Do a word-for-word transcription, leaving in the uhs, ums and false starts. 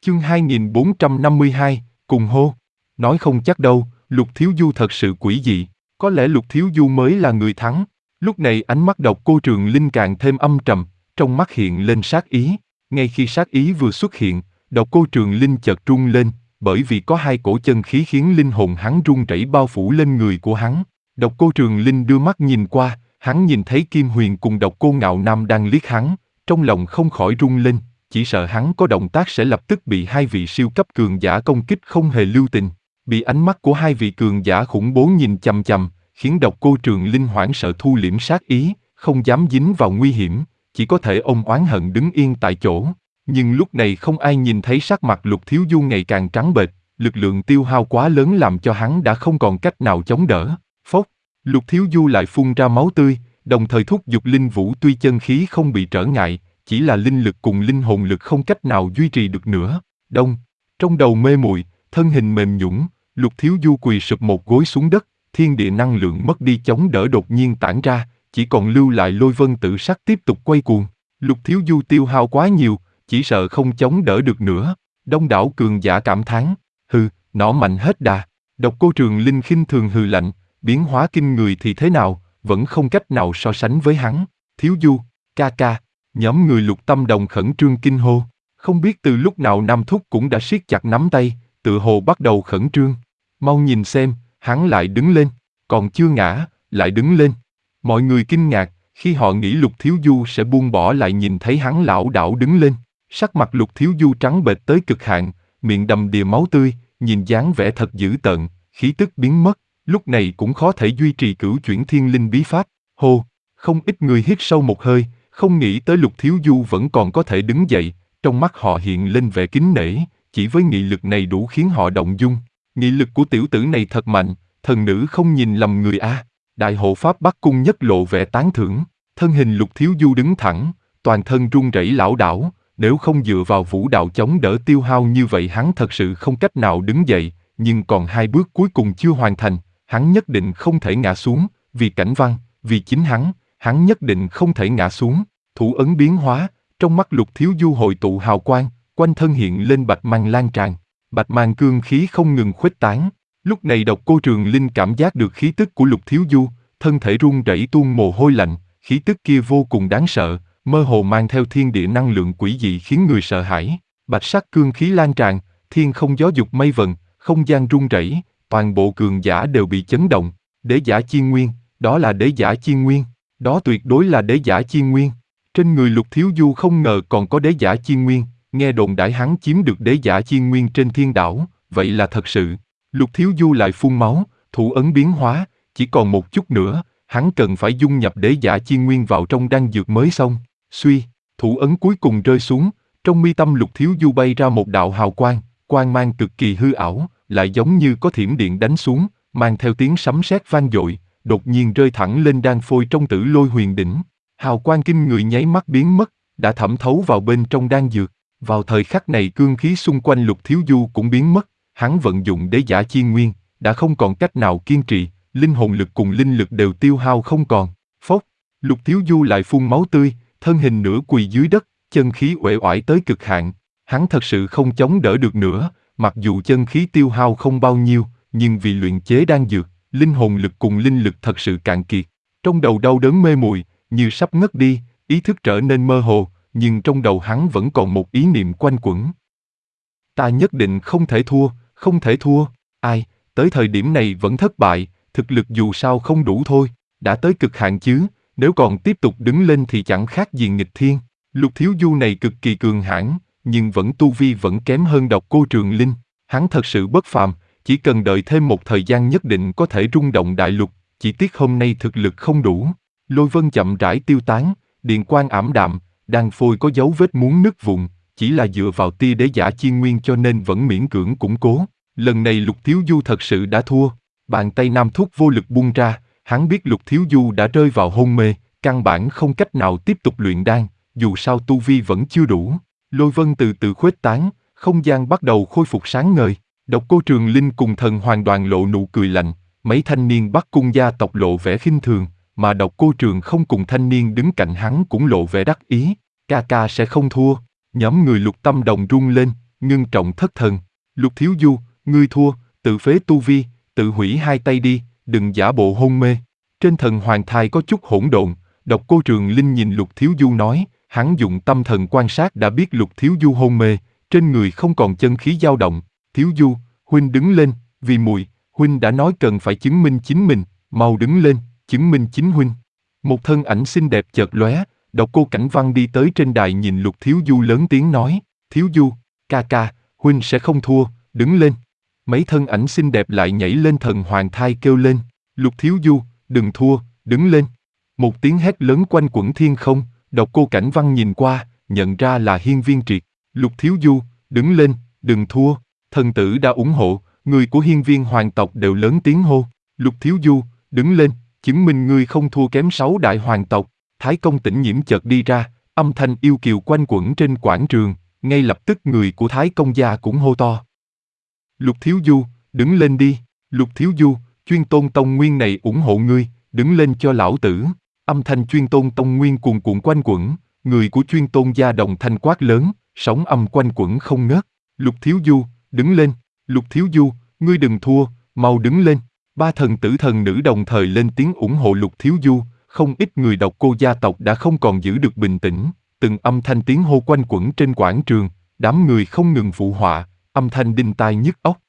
Chương hai nghìn bốn trăm năm mươi hai, cùng hô. Nói không chắc đâu, Lục Thiếu Du thật sự quỷ dị, có lẽ Lục Thiếu Du mới là người thắng. Lúc này ánh mắt Độc Cô Trường Linh càng thêm âm trầm, trong mắt hiện lên sát ý. Ngay khi sát ý vừa xuất hiện, Độc Cô Trường Linh chợt rung lên, bởi vì có hai cổ chân khí khiến linh hồn hắn run rẩy bao phủ lên người của hắn. Độc Cô Trường Linh đưa mắt nhìn qua, hắn nhìn thấy Kim Huyền cùng Độc Cô Ngạo Nam đang liếc hắn, trong lòng không khỏi rung lên, chỉ sợ hắn có động tác sẽ lập tức bị hai vị siêu cấp cường giả công kích không hề lưu tình. Bị ánh mắt của hai vị cường giả khủng bố nhìn chằm chằm, khiến Độc Cô Trường Linh hoảng sợ thu liễm sát ý, không dám dính vào nguy hiểm, chỉ có thể ôm oán hận đứng yên tại chỗ. Nhưng lúc này không ai nhìn thấy sắc mặt Lục Thiếu Du ngày càng trắng bệch, lực lượng tiêu hao quá lớn làm cho hắn đã không còn cách nào chống đỡ. Phốc, Lục Thiếu Du lại phun ra máu tươi, đồng thời thúc giục linh vũ, tuy chân khí không bị trở ngại, chỉ là linh lực cùng linh hồn lực không cách nào duy trì được nữa. Đông, trong đầu mê muội, thân hình mềm nhũn, Lục Thiếu Du quỳ sụp một gối xuống đất, thiên địa năng lượng mất đi chống đỡ đột nhiên tản ra, chỉ còn lưu lại lôi vân tự sắc tiếp tục quay cuồng. Lục Thiếu Du tiêu hao quá nhiều, chỉ sợ không chống đỡ được nữa. Đông đảo cường giả cảm thán, hừ, nỏ mạnh hết đà. Độc Cô Trường Linh khinh thường hừ lạnh, biến hóa kinh người thì thế nào, vẫn không cách nào so sánh với hắn. Thiếu Du, ca ca. Nhóm người Lục Tâm Đồng khẩn trương kinh hô, không biết từ lúc nào Nam Thúc cũng đã siết chặt nắm tay, tự hồ bắt đầu khẩn trương. Mau nhìn xem, hắn lại đứng lên, còn chưa ngã, lại đứng lên. Mọi người kinh ngạc, khi họ nghĩ Lục Thiếu Du sẽ buông bỏ lại nhìn thấy hắn lảo đảo đứng lên. Sắc mặt Lục Thiếu Du trắng bệch tới cực hạn, miệng đầm đìa máu tươi, nhìn dáng vẻ thật dữ tợn, khí tức biến mất, lúc này cũng khó thể duy trì cửu chuyển thiên linh bí pháp. Hô, không ít người hít sâu một hơi, không nghĩ tới Lục Thiếu Du vẫn còn có thể đứng dậy, trong mắt họ hiện lên vẻ kính nể, chỉ với nghị lực này đủ khiến họ động dung. Nghị lực của tiểu tử này thật mạnh, thần nữ không nhìn lầm người a. Đại hộ pháp Bắc Cung Nhất lộ vẻ tán thưởng, thân hình Lục Thiếu Du đứng thẳng, toàn thân run rẩy lảo đảo, nếu không dựa vào vũ đạo chống đỡ tiêu hao như vậy hắn thật sự không cách nào đứng dậy, nhưng còn hai bước cuối cùng chưa hoàn thành, hắn nhất định không thể ngã xuống, vì Cảnh Văn, vì chính hắn, hắn nhất định không thể ngã xuống. Thủ ấn biến hóa, trong mắt Lục Thiếu Du hội tụ hào quang, quanh thân hiện lên bạch mang lan tràn, bạch mang cương khí không ngừng khuếch tán. Lúc này Độc Cô Trường Linh cảm giác được khí tức của Lục Thiếu Du, thân thể run rẩy tuôn mồ hôi lạnh, khí tức kia vô cùng đáng sợ, mơ hồ mang theo thiên địa năng lượng quỷ dị khiến người sợ hãi. Bạch sắc cương khí lan tràn, thiên không gió dục mây vần, không gian rung rẩy, toàn bộ cường giả đều bị chấn động. Đế giả chi nguyên, đó là đế giả chi nguyên, đó tuyệt đối là đế giả chi nguyên. Trên người Lục Thiếu Du không ngờ còn có đế giả chi nguyên, nghe đồn đãi hắn chiếm được đế giả chi nguyên trên thiên đảo, vậy là thật sự. Lục Thiếu Du lại phun máu, thủ ấn biến hóa, chỉ còn một chút nữa, hắn cần phải dung nhập đế giả chi nguyên vào trong đan dược mới xong. Suy, thủ ấn cuối cùng rơi xuống, trong mi tâm Lục Thiếu Du bay ra một đạo hào quang, quang mang cực kỳ hư ảo, lại giống như có thiểm điện đánh xuống, mang theo tiếng sấm sét vang dội, đột nhiên rơi thẳng lên đan phôi trong Tử Lôi Huyền Đỉnh. Hào quang kinh người nháy mắt biến mất, đã thẩm thấu vào bên trong đan dược. Vào thời khắc này cương khí xung quanh Lục Thiếu Du cũng biến mất, hắn vận dụng đế giả chi nguyên, đã không còn cách nào kiên trì, linh hồn lực cùng linh lực đều tiêu hao không còn. Phốc, Lục Thiếu Du lại phun máu tươi, thân hình nửa quỳ dưới đất, chân khí uể oải tới cực hạn. Hắn thật sự không chống đỡ được nữa, mặc dù chân khí tiêu hao không bao nhiêu, nhưng vì luyện chế đan dược, linh hồn lực cùng linh lực thật sự cạn kiệt. Trong đầu đau đớn mê muội, như sắp ngất đi, ý thức trở nên mơ hồ, nhưng trong đầu hắn vẫn còn một ý niệm quanh quẩn. Ta nhất định không thể thua, không thể thua. Ai, tới thời điểm này vẫn thất bại, thực lực dù sao không đủ thôi, đã tới cực hạn chứ, nếu còn tiếp tục đứng lên thì chẳng khác gì nghịch thiên. Lục Thiếu Du này cực kỳ cường hãn, nhưng vẫn tu vi vẫn kém hơn Độc Cô Trường Linh. Hắn thật sự bất phàm, chỉ cần đợi thêm một thời gian nhất định có thể rung động đại lục, chỉ tiếc hôm nay thực lực không đủ. Lôi vân chậm rãi tiêu tán, điện quang ảm đạm, đan phôi có dấu vết muốn nứt vụn, chỉ là dựa vào tia đế giả chi nguyên cho nên vẫn miễn cưỡng củng cố. Lần này Lục Thiếu Du thật sự đã thua. Bàn tay Nam Thúc vô lực buông ra, hắn biết Lục Thiếu Du đã rơi vào hôn mê, căn bản không cách nào tiếp tục luyện đan, dù sao tu vi vẫn chưa đủ. Lôi vân từ từ khuếch tán, không gian bắt đầu khôi phục sáng ngời. Độc Cô Trường Linh cùng Thần Hoàng Đoàn lộ nụ cười lạnh, mấy thanh niên Bắc Cung gia tộc lộ vẻ khinh thường, mà Độc Cô Trường không cùng thanh niên đứng cạnh hắn cũng lộ vẻ đắc ý. Ca ca sẽ không thua. Nhóm người Lục Tâm Đồng run lên, ngưng trọng thất thần. Lục Thiếu Du, ngươi thua, tự phế tu vi, tự hủy hai tay đi, đừng giả bộ hôn mê. Trên thần hoàng thai có chút hỗn độn, Độc Cô Trường Linh nhìn Lục Thiếu Du nói, hắn dùng tâm thần quan sát đã biết Lục Thiếu Du hôn mê, trên người không còn chân khí dao động. Thiếu Du, huynh đứng lên, vì muội, huynh đã nói cần phải chứng minh chính mình, mau đứng lên, chứng minh chính huynh. Một thân ảnh xinh đẹp chợt lóe, Độc Cô Cảnh Văn đi tới trên đài nhìn Lục Thiếu Du lớn tiếng nói, Thiếu Du, ca ca, huynh sẽ không thua, đứng lên. Mấy thân ảnh xinh đẹp lại nhảy lên thần hoàng thai kêu lên, Lục Thiếu Du, đừng thua, đứng lên. Một tiếng hét lớn quanh quẩn thiên không, Độc Cô Cảnh Văn nhìn qua, nhận ra là Hiên Viên Triệt. Lục Thiếu Du, đứng lên, đừng thua, thần tử đã ủng hộ, người của Hiên Viên hoàng tộc đều lớn tiếng hô. Lục Thiếu Du, đứng lên, chứng minh ngươi không thua kém sáu đại hoàng tộc. Thái công Tĩnh Nhiễm chợt đi ra, âm thanh yêu kiều quanh quẩn trên quảng trường, ngay lập tức người của Thái công gia cũng hô to. Lục Thiếu Du, đứng lên đi, Lục Thiếu Du, Chuyên Tôn Tông Nguyên này ủng hộ ngươi, đứng lên cho lão tử. Âm thanh Chuyên Tôn Tông Nguyên cuồn cuộn quanh quẩn, người của Chuyên Tôn gia đồng thanh quát lớn, sóng âm quanh quẩn không ngớt. Lục Thiếu Du, đứng lên, Lục Thiếu Du, ngươi đừng thua, mau đứng lên. Ba thần tử thần nữ đồng thời lên tiếng ủng hộ Lục Thiếu Du, không ít người Độc Cô gia tộc đã không còn giữ được bình tĩnh, từng âm thanh tiếng hô quanh quẩn trên quảng trường, đám người không ngừng phụ họa, âm thanh đinh tai nhức óc.